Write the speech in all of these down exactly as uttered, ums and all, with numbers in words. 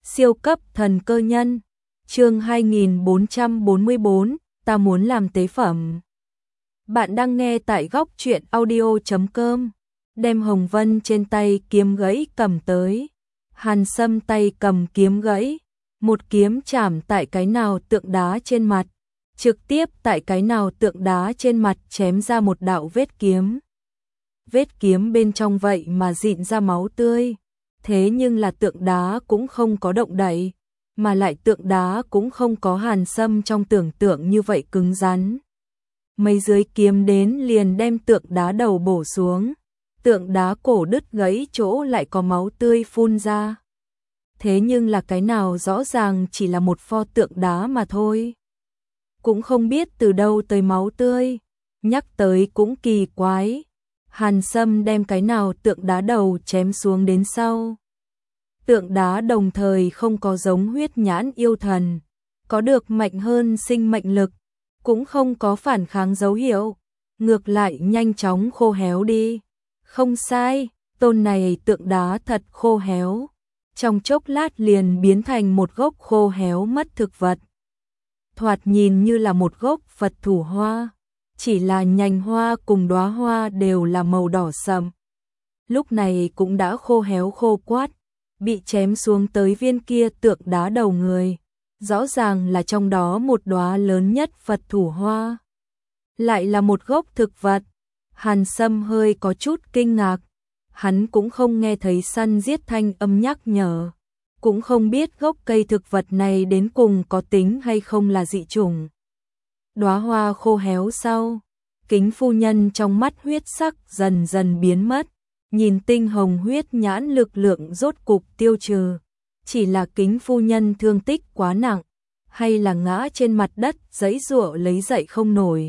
Siêu cấp thần cơ nhân, chương hai nghìn bốn trăm bốn mươi bốn, ta muốn làm tế phẩm. Bạn đang nghe tại góc truyện audio chấm com. Đem Hồng Vân trên tay kiếm gãy cầm tới. Hàn Sâm tay cầm kiếm gãy, một kiếm chạm tại cái nào tượng đá trên mặt, trực tiếp tại cái nào tượng đá trên mặt chém ra một đạo vết kiếm. Vết kiếm bên trong vậy mà rịn ra máu tươi. Thế nhưng là tượng đá cũng không có động đậy, mà lại tượng đá cũng không có Hàn Sâm trong tưởng tượng như vậy cứng rắn. Mấy dưới kiếm đến liền đem tượng đá đầu bổ xuống, tượng đá cổ đứt gãy chỗ lại có máu tươi phun ra. Thế nhưng là cái nào rõ ràng chỉ là một pho tượng đá mà thôi. Cũng không biết từ đâu tới máu tươi, nhắc tới cũng kỳ quái. Hàn Sâm đem cái nào tượng đá đầu chém xuống đến sau. Tượng đá đồng thời không có giống huyết nhãn yêu thần, có được mạnh hơn sinh mệnh lực, cũng không có phản kháng dấu hiệu, ngược lại nhanh chóng khô héo đi. Không sai, tôn này tượng đá thật khô héo, trong chốc lát liền biến thành một gốc khô héo mất thực vật. Thoạt nhìn như là một gốc Phật thủ hoa, chỉ là nhành hoa cùng đóa hoa đều là màu đỏ sậm. Lúc này cũng đã khô héo khô quát, bị chém xuống tới viên kia tượng đá đầu người, rõ ràng là trong đó một đóa lớn nhất Phật thủ hoa, lại là một gốc thực vật. Hàn Sâm hơi có chút kinh ngạc, hắn cũng không nghe thấy săn giết thanh âm nhắc nhở, cũng không biết gốc cây thực vật này đến cùng có tính hay không là dị chủng. Đóa hoa khô héo sau, Kính phu nhân trong mắt huyết sắc dần dần biến mất, nhìn tinh hồng huyết nhãn lực lượng rốt cục tiêu trừ. Chỉ là Kính phu nhân thương tích quá nặng, hay là ngã trên mặt đất giãy giụa lấy dậy không nổi.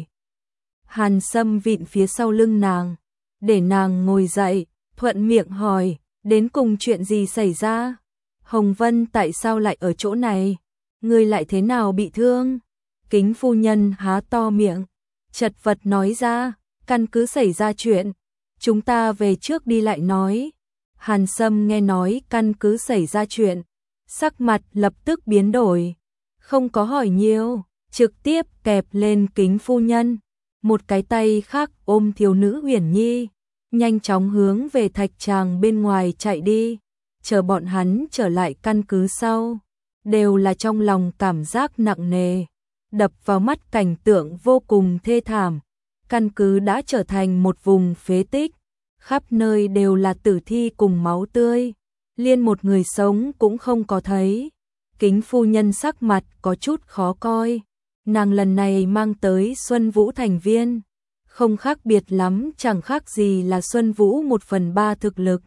Hàn Sâm vịn phía sau lưng nàng, để nàng ngồi dậy, thuận miệng hỏi, đến cùng chuyện gì xảy ra? Hồng Vân tại sao lại ở chỗ này? Ngươi lại thế nào bị thương? Kính phu nhân há to miệng, chật vật nói ra, căn cứ xảy ra chuyện, chúng ta về trước đi lại nói. Hàn Sâm nghe nói căn cứ xảy ra chuyện, sắc mặt lập tức biến đổi, không có hỏi nhiều, trực tiếp kẹp lên Kính phu nhân, một cái tay khác ôm thiếu nữ Uyển Nhi, nhanh chóng hướng về thạch tràng bên ngoài chạy đi. Chờ bọn hắn trở lại căn cứ sau, đều là trong lòng cảm giác nặng nề, đập vào mắt cảnh tượng vô cùng thê thảm. Căn cứ đã trở thành một vùng phế tích, khắp nơi đều là tử thi cùng máu tươi, liên một người sống cũng không có thấy. Kính phu nhân sắc mặt có chút khó coi, nàng lần này mang tới Xuân Vũ thành viên, không khác biệt lắm, chẳng khác gì là Xuân Vũ một phần ba thực lực.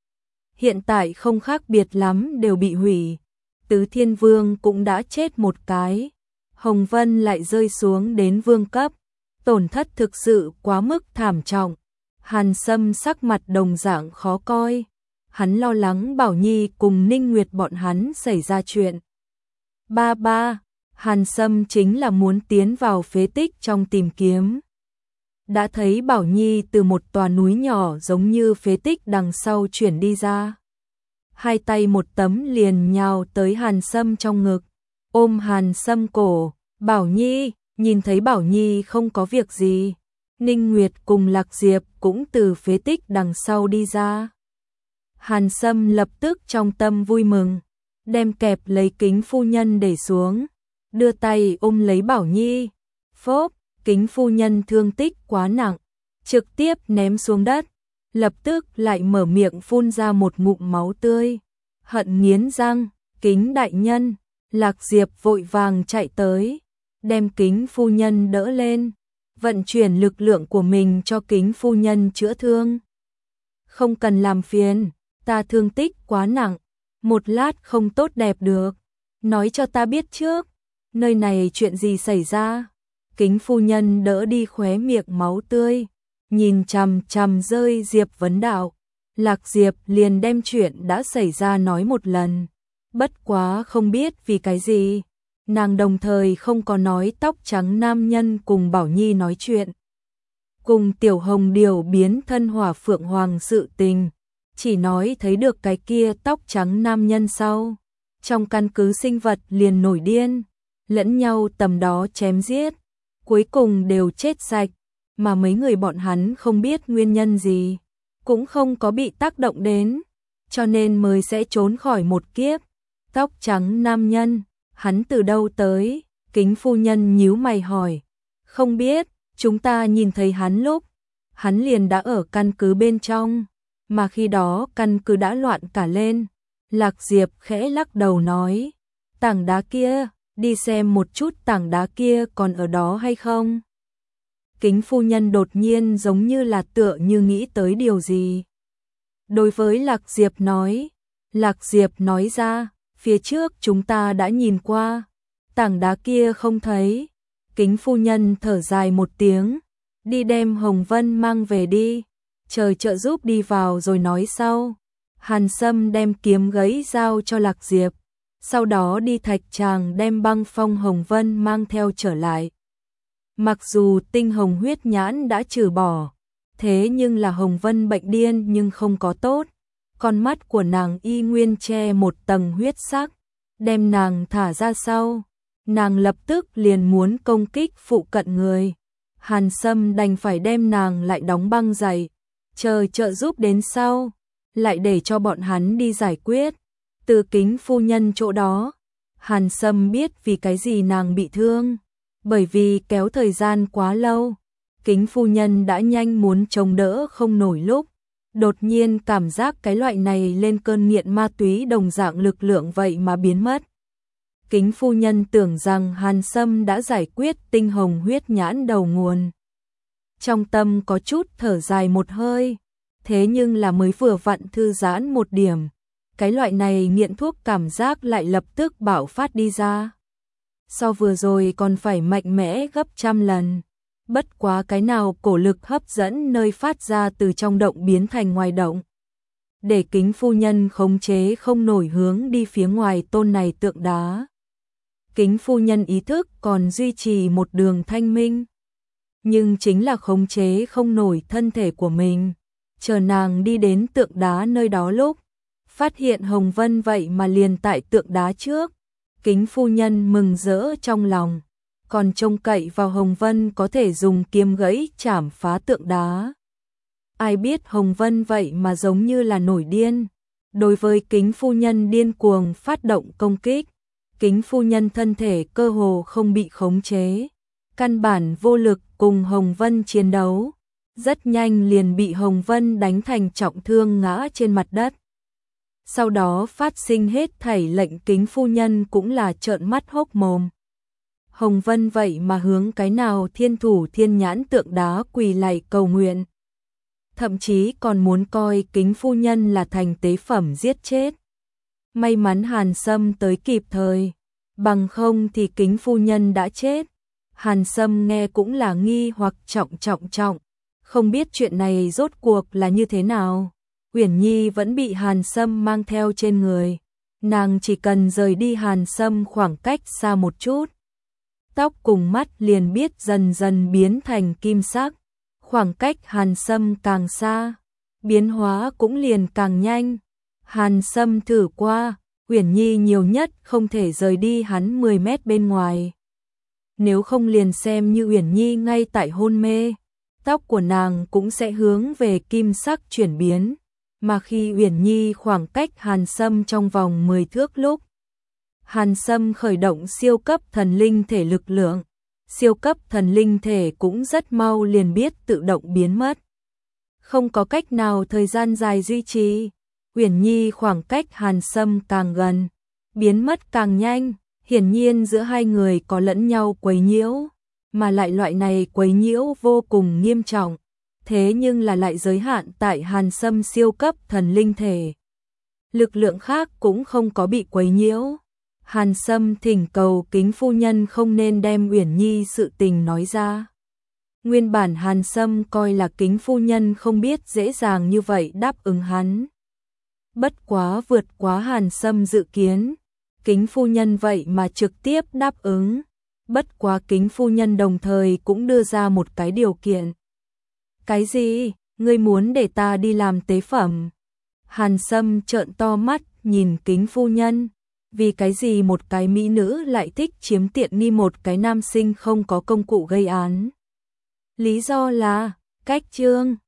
Hiện tại không khác biệt lắm đều bị hủy, Tứ Thiên Vương cũng đã chết một cái, Hồng Vân lại rơi xuống đến vương cấp, tổn thất thực sự quá mức thảm trọng. Hàn Sâm sắc mặt đồng dạng khó coi, hắn lo lắng Bảo Nhi cùng Ninh Nguyệt bọn hắn xảy ra chuyện. Ba ba, Hàn Sâm chính là muốn tiến vào phế tích trong tìm kiếm. Đã thấy Bảo Nhi từ một tòa núi nhỏ giống như phế tích đằng sau chuyển đi ra. Hai tay một tấm liền nhào tới Hàn Sâm trong ngực, ôm Hàn Sâm cổ. Bảo Nhi, nhìn thấy Bảo Nhi không có việc gì, Ninh Nguyệt cùng Lạc Diệp cũng từ phế tích đằng sau đi ra. Hàn Sâm lập tức trong tâm vui mừng, đem kẹp lấy Kính phu nhân để xuống, đưa tay ôm lấy Bảo Nhi. Phốp, Kính phu nhân thương tích quá nặng, trực tiếp ném xuống đất, lập tức lại mở miệng phun ra một ngụm máu tươi. Hận nghiến răng, Kính đại nhân. Lạc Diệp vội vàng chạy tới, đem Kính phu nhân đỡ lên, vận chuyển lực lượng của mình cho Kính phu nhân chữa thương. Không cần làm phiền, ta thương tích quá nặng, một lát không tốt đẹp được, nói cho ta biết trước, nơi này chuyện gì xảy ra. Kính phu nhân đỡ đi khóe miệng máu tươi, nhìn chằm chằm rơi Diệp vấn đạo. Lạc Diệp liền đem chuyện đã xảy ra nói một lần, bất quá không biết vì cái gì, nàng đồng thời không có nói tóc trắng nam nhân cùng Bảo Nhi nói chuyện, cùng Tiểu Hồng Điều biến thân hỏa phượng hoàng sự tình, chỉ nói thấy được cái kia tóc trắng nam nhân sau, Trong căn cứ sinh vật liền nổi điên, lẫn nhau tầm đó chém giết, cuối cùng đều chết sạch, mà mấy người bọn hắn không biết nguyên nhân gì, cũng không có bị tác động đến, cho nên mới sẽ trốn khỏi một kiếp. Tóc trắng nam nhân, hắn từ đâu tới? Kính phu nhân nhíu mày hỏi. Không biết, chúng ta nhìn thấy hắn lúc, hắn liền đã ở căn cứ bên trong, mà khi đó căn cứ đã loạn cả lên. Lạc Diệp khẽ lắc đầu nói, tảng đá kia, đi xem một chút tảng đá kia còn ở đó hay không. Kính phu nhân đột nhiên giống như là tựa như nghĩ tới điều gì. Đối với Lạc Diệp nói, Lạc Diệp nói ra, phía trước chúng ta đã nhìn qua, tảng đá kia không thấy. Kính phu nhân thở dài một tiếng, đi đem Hồng Vân mang về đi, trời trợ giúp đi vào rồi nói sau. Hàn Sâm đem kiếm gấy giao cho Lạc Diệp, sau đó đi thạch tràng đem băng phong Hồng Vân mang theo trở lại. Mặc dù tinh hồng huyết nhãn đã trừ bỏ, thế nhưng là Hồng Vân bệnh điên nhưng không có tốt, con mắt của nàng y nguyên che một tầng huyết sắc, đem nàng thả ra sau, nàng lập tức liền muốn công kích phụ cận người. Hàn Sâm đành phải đem nàng lại đóng băng dày, chờ trợ giúp đến sau, lại để cho bọn hắn đi giải quyết. Từ Kính phu nhân chỗ đó, Hàn Sâm biết vì cái gì nàng bị thương, bởi vì kéo thời gian quá lâu, Kính phu nhân đã nhanh muốn chống đỡ không nổi lúc, đột nhiên cảm giác cái loại này lên cơn nghiện ma túy đồng dạng lực lượng vậy mà biến mất. Kính phu nhân tưởng rằng Hàn Sâm đã giải quyết tinh hồng huyết nhãn đầu nguồn. Trong tâm có chút thở dài một hơi, thế nhưng là mới vừa vặn thư giãn một điểm, cái loại này nghiện thuốc cảm giác lại lập tức bạo phát đi ra. So vừa rồi còn phải mạnh mẽ gấp trăm lần. Bất quá cái nào cổ lực hấp dẫn nơi phát ra từ trong động biến thành ngoài động, để Kính phu nhân khống chế không nổi hướng đi phía ngoài tôn này tượng đá. Kính phu nhân ý thức còn duy trì một đường thanh minh, nhưng chính là khống chế không nổi thân thể của mình. Chờ nàng đi đến tượng đá nơi đó lúc, phát hiện Hồng Vân vậy mà liền tại tượng đá trước. Kính phu nhân mừng rỡ trong lòng, còn trông cậy vào Hồng Vân có thể dùng kiếm gãy chảm phá tượng đá. Ai biết Hồng Vân vậy mà giống như là nổi điên. Đối với Kính phu nhân điên cuồng phát động công kích, Kính phu nhân thân thể cơ hồ không bị khống chế, căn bản vô lực cùng Hồng Vân chiến đấu. Rất nhanh liền bị Hồng Vân đánh thành trọng thương ngã trên mặt đất. Sau đó phát sinh hết thảy lệnh Kính phu nhân cũng là trợn mắt hốc mồm. Hồng Vân vậy mà hướng cái nào thiên thủ thiên nhãn tượng đá quỳ lạy cầu nguyện. Thậm chí còn muốn coi Kính phu nhân là thành tế phẩm giết chết. May mắn Hàn Sâm tới kịp thời, bằng không thì Kính phu nhân đã chết. Hàn Sâm nghe cũng là nghi hoặc trọng trọng trọng, không biết chuyện này rốt cuộc là như thế nào. Uyển Nhi vẫn bị Hàn Sâm mang theo trên người, nàng chỉ cần rời đi Hàn Sâm khoảng cách xa một chút, tóc cùng mắt liền biết dần dần biến thành kim sắc, khoảng cách Hàn Sâm càng xa, biến hóa cũng liền càng nhanh. Hàn Sâm thử qua, Uyển Nhi nhiều nhất không thể rời đi hắn mười mét bên ngoài. Nếu không liền xem như Uyển Nhi ngay tại hôn mê, tóc của nàng cũng sẽ hướng về kim sắc chuyển biến, mà khi Uyển Nhi khoảng cách Hàn Sâm trong vòng mười thước lúc, Hàn Sâm khởi động siêu cấp thần linh thể lực lượng, siêu cấp thần linh thể cũng rất mau liền biết tự động biến mất. Không có cách nào thời gian dài duy trì, Uyển Nhi khoảng cách Hàn Sâm càng gần, biến mất càng nhanh, hiển nhiên giữa hai người có lẫn nhau quấy nhiễu, mà lại loại này quấy nhiễu vô cùng nghiêm trọng, thế nhưng là lại giới hạn tại Hàn Sâm siêu cấp thần linh thể. Lực lượng khác cũng không có bị quấy nhiễu. Hàn Sâm thỉnh cầu Kính phu nhân không nên đem Uyển Nhi sự tình nói ra. Nguyên bản Hàn Sâm coi là Kính phu nhân không biết dễ dàng như vậy đáp ứng hắn. Bất quá vượt quá Hàn Sâm dự kiến, Kính phu nhân vậy mà trực tiếp đáp ứng. Bất quá Kính phu nhân đồng thời cũng đưa ra một cái điều kiện. Cái gì? Ngươi muốn để ta đi làm tế phẩm? Hàn Sâm trợn to mắt nhìn Kính phu nhân. vì cái gì một cái mỹ nữ lại thích chiếm tiện nghi một cái nam sinh không có công cụ gây án. Lý do là, cách chương